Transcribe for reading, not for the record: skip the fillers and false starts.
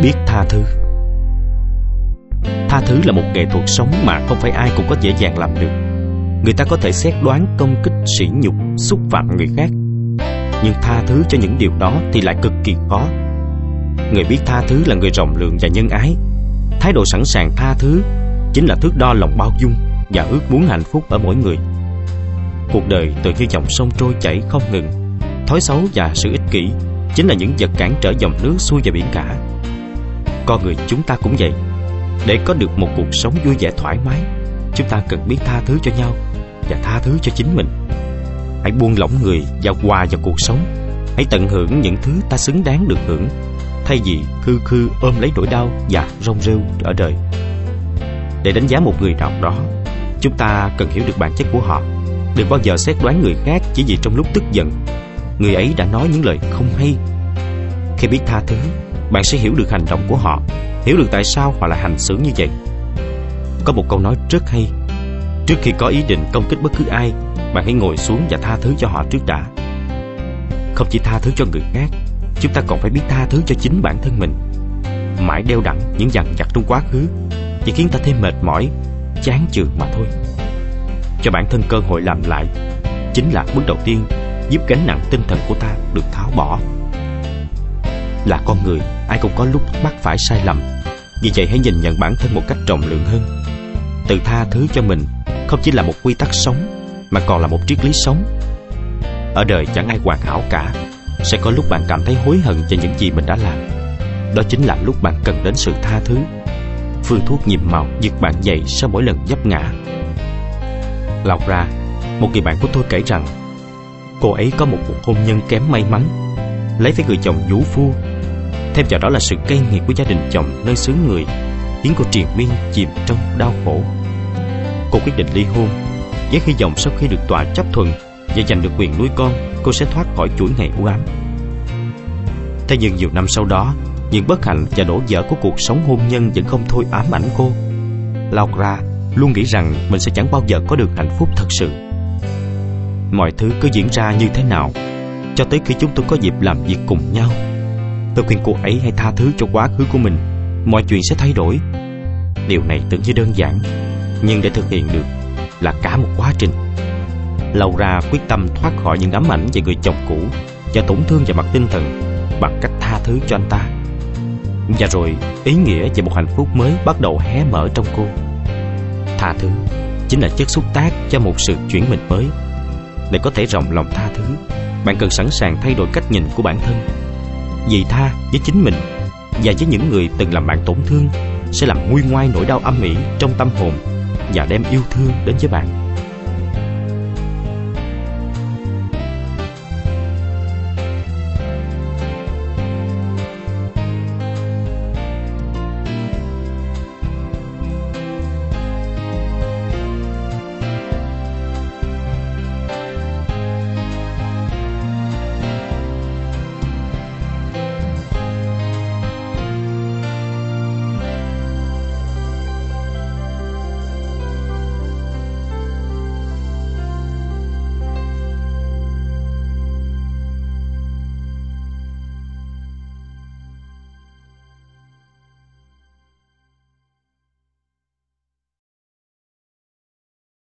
Biết tha thứ. Tha thứ là một nghệ thuật sống mà không phải ai cũng có dễ dàng làm được. Người ta có thể xét đoán, công kích, sỉ nhục, xúc phạm người khác, nhưng tha thứ cho những điều đó thì lại cực kỳ khó. Người biết tha thứ là người rộng lượng và nhân ái. Thái độ sẵn sàng tha thứ chính là thước đo lòng bao dung và ước muốn hạnh phúc ở mỗi người. Cuộc đời tự như dòng sông trôi chảy không ngừng. Thói xấu và sự ích kỷ chính là những vật cản trở dòng nước xuôi vào biển cả. Con người chúng ta cũng vậy. Để có được một cuộc sống vui vẻ thoải mái, chúng ta cần biết tha thứ cho nhau và tha thứ cho chính mình. Hãy buông lỏng người và hòa vào cuộc sống. Hãy tận hưởng những thứ ta xứng đáng được hưởng, thay vì khư khư ôm lấy nỗi đau và rong rêu ở đời. Để đánh giá một người nào đó, chúng ta cần hiểu được bản chất của họ. Đừng bao giờ xét đoán người khác chỉ vì trong lúc tức giận người ấy đã nói những lời không hay. Khi biết tha thứ, bạn sẽ hiểu được hành động của họ, hiểu được tại sao họ lại hành xử như vậy. Có một câu nói rất hay: trước khi có ý định công kích bất cứ ai, bạn hãy ngồi xuống và tha thứ cho họ trước đã. Không chỉ tha thứ cho người khác, chúng ta còn phải biết tha thứ cho chính bản thân mình. Mãi đeo đẳng những dằn vặt trong quá khứ chỉ khiến ta thêm mệt mỏi, chán chường mà thôi. Cho bản thân cơ hội làm lại chính là bước đầu tiên giúp gánh nặng tinh thần của ta được tháo bỏ. Là con người, ai cũng có lúc mắc phải sai lầm. Vì vậy hãy nhìn nhận bản thân một cách rộng lượng hơn. Tự tha thứ cho mình không chỉ là một quy tắc sống, mà còn là một triết lý sống. Ở đời chẳng ai hoàn hảo cả. Sẽ có lúc bạn cảm thấy hối hận về những gì mình đã làm. Đó chính là lúc bạn cần đến sự tha thứ, phương thuốc nhiệm màu giật bạn dậy sau mỗi lần vấp ngã. Laura, một người bạn của tôi kể rằng cô ấy có một cuộc hôn nhân kém may mắn, lấy với người chồng vũ phu. Thêm vào đó là sự cay nghiệt của gia đình chồng nơi xứ người, khiến cô triền miên chìm trong đau khổ. Cô quyết định ly hôn với hy vọng sau khi được tòa chấp thuận và giành được quyền nuôi con, cô sẽ thoát khỏi chuỗi ngày u ám. Thế nhưng nhiều năm sau đó, những bất hạnh và đổ vỡ của cuộc sống hôn nhân vẫn không thôi ám ảnh cô. Laura luôn nghĩ rằng mình sẽ chẳng bao giờ có được hạnh phúc thật sự. Mọi thứ cứ diễn ra như thế nào cho tới khi chúng tôi có dịp làm việc cùng nhau. Tôi khuyên cô ấy hãy tha thứ cho quá khứ của mình. Mọi chuyện sẽ thay đổi. Điều này tưởng như đơn giản, nhưng để thực hiện được là cả một quá trình. Laura quyết tâm thoát khỏi những ám ảnh về người chồng cũ và tổn thương về mặt tinh thần bằng cách tha thứ cho anh ta. Và rồi ý nghĩa về một hạnh phúc mới bắt đầu hé mở trong cô. Tha thứ chính là chất xúc tác cho một sự chuyển mình mới. Để có thể rộng lòng tha thứ, bạn cần sẵn sàng thay đổi cách nhìn của bản thân. Vì tha với chính mình và với những người từng làm bạn tổn thương sẽ làm nguôi ngoai nỗi đau âm ỉ trong tâm hồn và đem yêu thương đến với bạn.